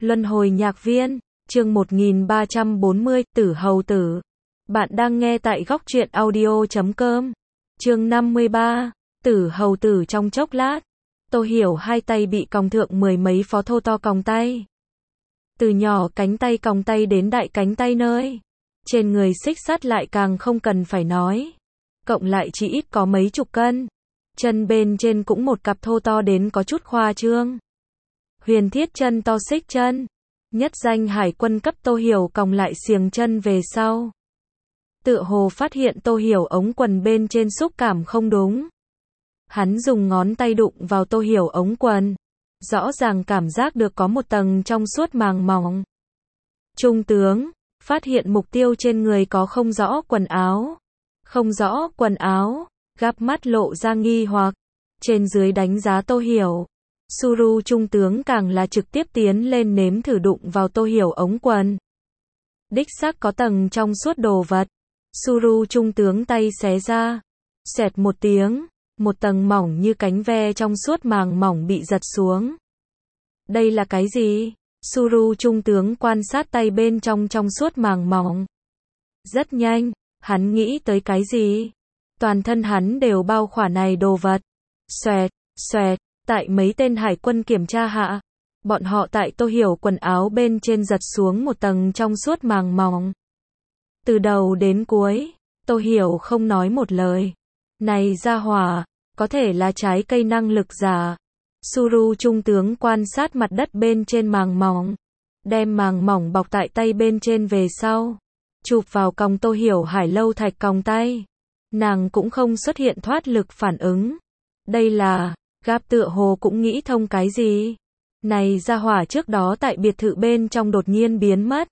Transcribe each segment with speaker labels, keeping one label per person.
Speaker 1: Luân hồi nhạc viên, chương 1340, Tử Hầu Tử. Bạn đang nghe tại góc truyện audio.com. Chương 53, Tử Hầu Tử. Trong chốc lát, Tô Hiểu hai tay bị còng thượng mười mấy phó thô to còng tay. Từ nhỏ cánh tay còng tay đến đại cánh tay nơi trên người xích sắt lại càng không cần phải nói. Cộng lại chỉ ít có mấy chục cân. Chân bên trên cũng một cặp thô to đến có chút khoa trương. Huyền thiết chân to xích chân. Nhất danh hải quân cấp Tô Hiểu còng lại xiềng chân về sau. Tựa hồ phát hiện Tô Hiểu ống quần bên trên xúc cảm không đúng. Hắn dùng ngón tay đụng vào Tô Hiểu ống quần. Rõ ràng cảm giác được có một tầng trong suốt màng mỏng. Trung tướng, phát hiện mục tiêu trên người có không rõ quần áo. Không rõ quần áo, gắp mắt lộ ra nghi hoặc. Trên dưới đánh giá Tô Hiểu. Suru trung tướng càng là trực tiếp tiến lên nếm thử đụng vào Tô Hiểu ống quần. Đích xác có tầng trong suốt đồ vật. Suru trung tướng tay xé ra. Xẹt một tiếng, một tầng mỏng như cánh ve trong suốt màng mỏng bị giật xuống. Đây là cái gì? Suru trung tướng quan sát tay bên trong suốt màng mỏng. Rất nhanh, hắn nghĩ tới cái gì? Toàn thân hắn đều bao khỏa này đồ vật. Xoẹt, xoẹt. Tại mấy tên hải quân kiểm tra hạ, bọn họ tại Tô Hiểu quần áo bên trên giật xuống một tầng trong suốt màng mỏng. Từ đầu đến cuối, Tô Hiểu không nói một lời. Này ra hỏa, có thể là trái cây năng lực giả. Suru trung tướng quan sát mặt đất bên trên màng mỏng. Đem màng mỏng bọc tại tay bên trên về sau. Chụp vào còng Tô Hiểu hải lâu thạch còng tay. Nàng cũng không xuất hiện thoát lực phản ứng. Đây là... Gáp tựa hồ cũng nghĩ thông cái gì. Này ra hỏa trước đó tại biệt thự bên trong đột nhiên biến mất.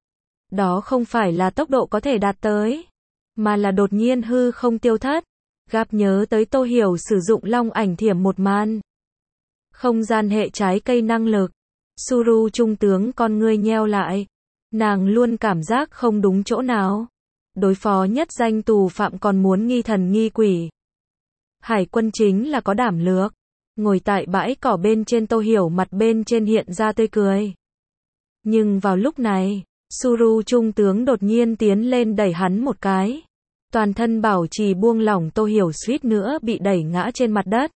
Speaker 1: Đó không phải là tốc độ có thể đạt tới, mà là đột nhiên hư không tiêu thất. Gáp nhớ tới Tô Hiểu sử dụng long ảnh thiểm một màn. Không gian hệ trái cây năng lực. Suru trung tướng con ngươi nheo lại. Nàng luôn cảm giác không đúng chỗ nào. Đối phó nhất danh tù phạm còn muốn nghi thần nghi quỷ. Hải quân chính là có đảm lược. Ngồi tại bãi cỏ bên trên Tô Hiểu mặt bên trên hiện ra tươi cười. Nhưng vào lúc này, Suru trung tướng đột nhiên tiến lên đẩy hắn một cái. Toàn thân bảo trì buông lỏng Tô Hiểu suýt nữa bị đẩy ngã trên mặt đất.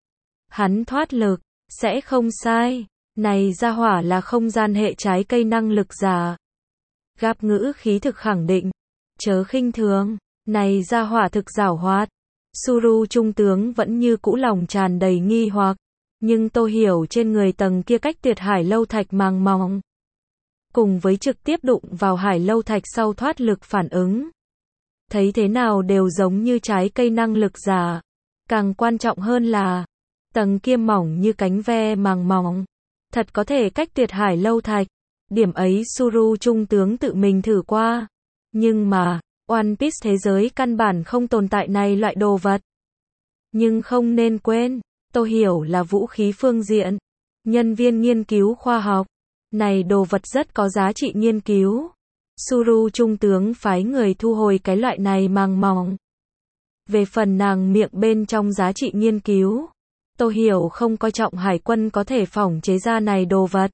Speaker 1: Hắn thoát lực, sẽ không sai. Này ra hỏa là không gian hệ trái cây năng lực giả. Gáp ngữ khí thực khẳng định. Chớ khinh thường, này ra hỏa thực giảo hoạt. Suru trung tướng vẫn như cũ lòng tràn đầy nghi hoặc, nhưng Tô Hiểu trên người tầng kia cách tuyệt hải lâu thạch màng mỏng, cùng với trực tiếp đụng vào hải lâu thạch sau thoát lực phản ứng, thấy thế nào đều giống như trái cây năng lực giả. Càng quan trọng hơn là, tầng kia mỏng như cánh ve màng mỏng, thật có thể cách tuyệt hải lâu thạch. Điểm ấy Suru trung tướng tự mình thử qua, nhưng mà One Piece thế giới căn bản không tồn tại này loại đồ vật. Nhưng không nên quên, Tô Hiểu là vũ khí phương diện, nhân viên nghiên cứu khoa học. Này đồ vật rất có giá trị nghiên cứu. Suru trung tướng phái người thu hồi cái loại này màng mỏng. Về phần nàng miệng bên trong giá trị nghiên cứu, Tô Hiểu không coi trọng hải quân có thể phỏng chế ra này đồ vật.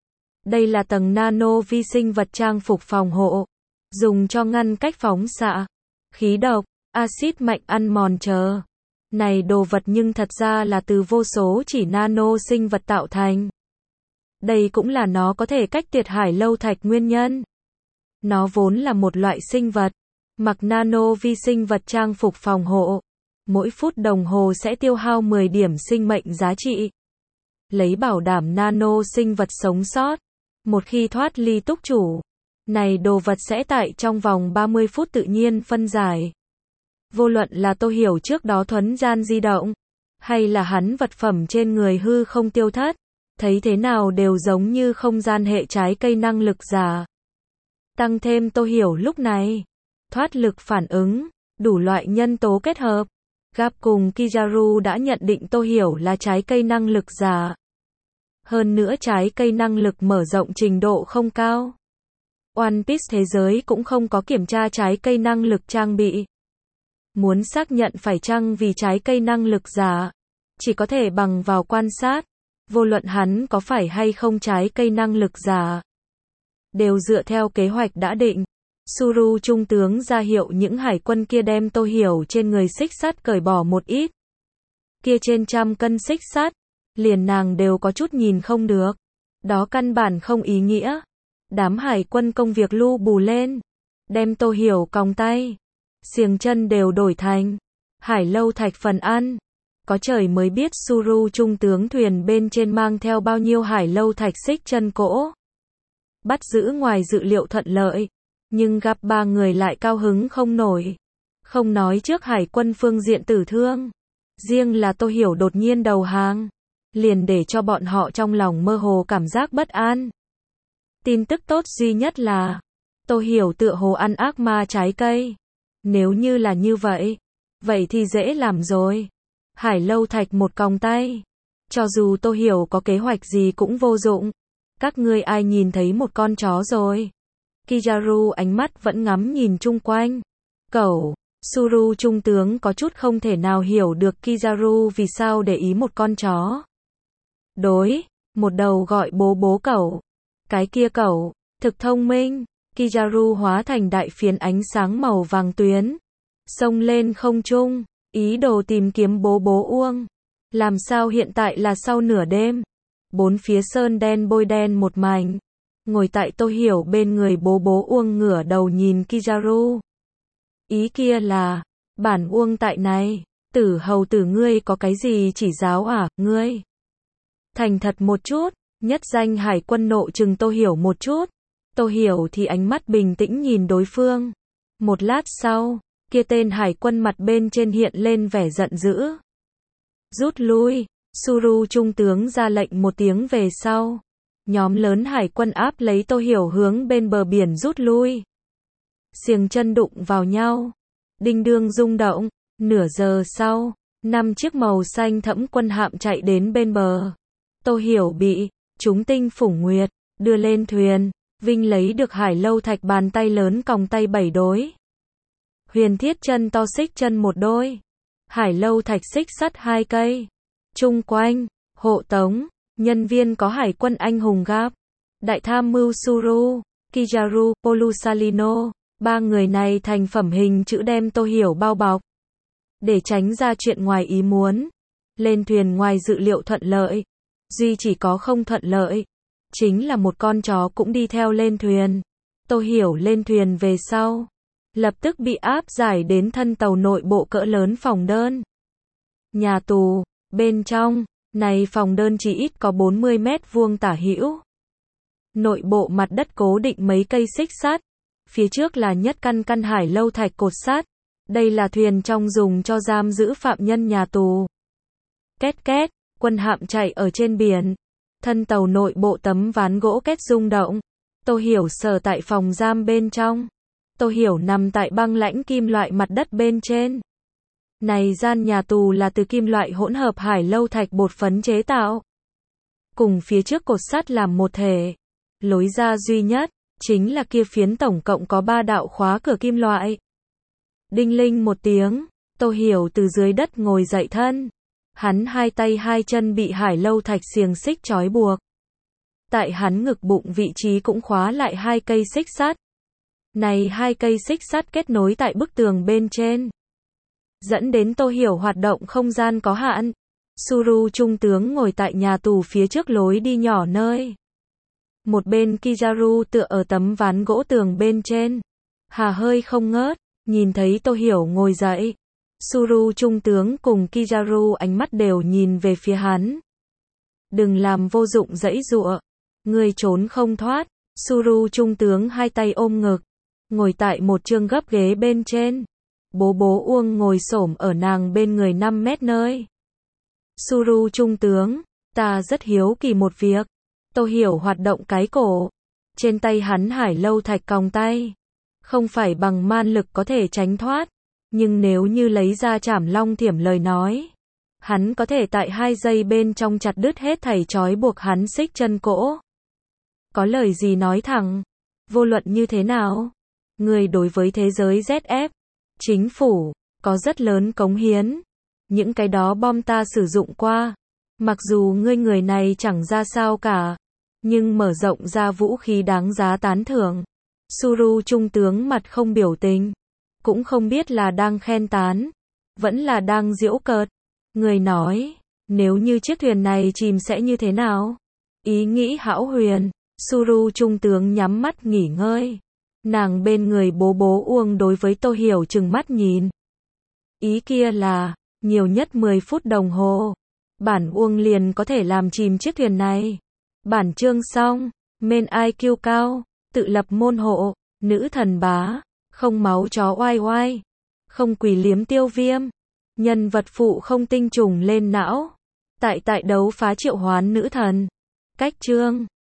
Speaker 1: Đây là tầng nano vi sinh vật trang phục phòng hộ. Dùng cho ngăn cách phóng xạ, khí độc, axit mạnh ăn mòn chờ. Này đồ vật nhưng thật ra là từ vô số chỉ nano sinh vật tạo thành. Đây cũng là nó có thể cách tuyệt hải lâu thạch nguyên nhân. Nó vốn là một loại sinh vật. Mặc nano vi sinh vật trang phục phòng hộ. Mỗi phút đồng hồ sẽ tiêu hao 10 điểm sinh mệnh giá trị. Lấy bảo đảm nano sinh vật sống sót. Một khi thoát ly túc chủ, này đồ vật sẽ tại trong vòng 30 phút tự nhiên phân giải. Vô luận là Tô Hiểu trước đó thuấn gian di động, hay là hắn vật phẩm trên người hư không tiêu thất, thấy thế nào đều giống như không gian hệ trái cây năng lực giả. Tăng thêm Tô Hiểu lúc này, thoát lực phản ứng, đủ loại nhân tố kết hợp. Gap cùng Kizaru đã nhận định Tô Hiểu là trái cây năng lực giả. Hơn nữa trái cây năng lực mở rộng trình độ không cao. One Piece thế giới cũng không có kiểm tra trái cây năng lực trang bị. Muốn xác nhận phải chăng vì trái cây năng lực giả, chỉ có thể bằng vào quan sát. Vô luận hắn có phải hay không trái cây năng lực giả, đều dựa theo kế hoạch đã định. Suru trung tướng ra hiệu những hải quân kia đem Tô Hiểu trên người xích sắt cởi bỏ một ít. Kia trên 100 cân xích sắt, liền nàng đều có chút nhìn không được. Đó căn bản không ý nghĩa. Đám hải quân công việc lu bù lên, đem Tô Hiểu còng tay, xiềng chân đều đổi thành hải lâu thạch phần ăn. Có trời mới biết Suru trung tướng thuyền bên trên mang theo bao nhiêu hải lâu thạch xích chân cỗ. Bắt giữ ngoài dự liệu thuận lợi, nhưng gặp 3 người lại cao hứng không nổi. Không nói trước hải quân phương diện tử thương, riêng là Tô Hiểu đột nhiên đầu hàng, liền để cho bọn họ trong lòng mơ hồ cảm giác bất an. Tin tức tốt duy nhất là, Tô Hiểu tựa hồ ăn ác ma trái cây. Nếu như là như vậy, vậy thì dễ làm rồi. Hải lâu thạch một còng tay. Cho dù Tô Hiểu có kế hoạch gì cũng vô dụng. Các ngươi ai nhìn thấy một con chó rồi? Kizaru ánh mắt vẫn ngắm nhìn chung quanh. Cẩu. Suru trung tướng có chút không thể nào hiểu được Kizaru vì sao để ý một con chó. Đối, một đầu gọi bố bố cẩu. Cái kia cẩu, thực thông minh. Kizaru hóa thành đại phiến ánh sáng màu vàng tuyến. Xông lên không trung, ý đồ tìm kiếm bố bố uông. Làm sao hiện tại là sau nửa đêm. Bốn phía sơn đen bôi đen một mảnh. Ngồi tại Tô Hiểu bên người bố bố uông ngửa đầu nhìn Kizaru. Ý kia là, bản uông tại này, tử hầu tử ngươi có cái gì chỉ giáo à, ngươi? Thành thật một chút, nhất danh hải quân nộ chừng Tô Hiểu một chút. Tô Hiểu thì ánh mắt bình tĩnh nhìn đối phương. Một lát sau, kia tên hải quân mặt bên trên hiện lên vẻ giận dữ. Rút lui, Suru trung tướng ra lệnh một tiếng về sau. Nhóm lớn hải quân áp lấy Tô Hiểu hướng bên bờ biển rút lui. Xiềng chân đụng vào nhau. Đinh đương rung động. Nửa giờ sau, 5 chiếc màu xanh thẫm quân hạm chạy đến bên bờ. Tô Hiểu bị chúng tinh phủng nguyệt đưa lên thuyền. Vinh lấy được hải lâu thạch bàn tay lớn còng tay 7 đối. Huyền thiết chân to xích chân một đôi. Hải lâu thạch xích sắt 2 cây. Chung quanh, hộ tống, nhân viên có hải quân anh hùng gáp. Đại tham mưu Suru, Kizaru, Polusalino. 3 người này thành phẩm hình chữ đem Tô Hiểu bao bọc. Để tránh ra chuyện ngoài ý muốn. Lên thuyền ngoài dự liệu thuận lợi. Duy chỉ có không thuận lợi. Chính là một con chó cũng đi theo lên thuyền. Tô Hiểu lên thuyền về sau. Lập tức bị áp giải đến thân tàu nội bộ cỡ lớn phòng đơn. Nhà tù, bên trong, này phòng đơn chỉ ít có 40 mét vuông tả hữu. Nội bộ mặt đất cố định mấy cây xích sắt. Phía trước là nhất căn hải lâu thạch cột sắt. Đây là thuyền trong dùng cho giam giữ phạm nhân nhà tù. Két két, quân hạm chạy ở trên biển. Thân tàu nội bộ tấm ván gỗ két rung động. Tô Hiểu sờ tại phòng giam bên trong. Tô Hiểu nằm tại băng lãnh kim loại mặt đất bên trên. Này gian nhà tù là từ kim loại hỗn hợp hải lâu thạch bột phấn chế tạo. Cùng phía trước cột sắt làm một thể. Lối ra duy nhất, chính là kia phiến tổng cộng có 3 đạo khóa cửa kim loại. Đinh linh một tiếng, Tô Hiểu từ dưới đất ngồi dậy thân. Hắn 2 tay 2 chân bị hải lâu thạch xiềng xích trói buộc. Tại hắn ngực bụng vị trí cũng khóa lại 2 cây xích sắt. Này 2 cây xích sắt kết nối tại bức tường bên trên. Dẫn đến Tô Hiểu hoạt động không gian có hạn. Suru trung tướng ngồi tại nhà tù phía trước lối đi nhỏ nơi. Một bên Kizaru tựa ở tấm ván gỗ tường bên trên. Hà hơi không ngớt, nhìn thấy Tô Hiểu ngồi dậy. Suru trung tướng cùng Kizaru ánh mắt đều nhìn về phía hắn. Đừng làm vô dụng giãy giụa. Ngươi trốn không thoát. Suru trung tướng 2 tay ôm ngực. Ngồi tại một chương gấp ghế bên trên. Bố bố uông ngồi xổm ở nàng bên người 5 mét nơi. Suru trung tướng, ta rất hiếu kỳ một việc. Tô Hiểu hoạt động cái cổ. Trên tay hắn hải lâu thạch còng tay. Không phải bằng man lực có thể tránh thoát. Nhưng nếu như lấy ra trảm long thiểm lời nói. Hắn có thể tại 2 giây bên trong chặt đứt hết thảy trói buộc hắn xích chân cỗ. Có lời gì nói thẳng. Vô luận như thế nào. Người đối với thế giới ZF. Chính phủ, có rất lớn cống hiến. Những cái đó bom ta sử dụng qua. Mặc dù ngươi người này chẳng ra sao cả, nhưng mở rộng ra vũ khí đáng giá tán thưởng. Suru trung tướng mặt không biểu tình, cũng không biết là đang khen tán, vẫn là đang giễu cợt. Người nói, nếu như chiếc thuyền này chìm sẽ như thế nào? Ý nghĩ hão huyền, Suru trung tướng nhắm mắt nghỉ ngơi. Nàng bên người bố bố Uông đối với Tô Hiểu trừng mắt nhìn. Ý kia là, nhiều nhất 10 phút đồng hồ, bản Uông liền có thể làm chìm chiếc thuyền này. Bản chương xong, men IQ cao, tự lập môn hộ, nữ thần bá, không máu chó oai oai, không quỷ liếm tiêu viêm, nhân vật phụ không tinh trùng lên não. Tại đấu phá triệu hoán nữ thần. Cách chương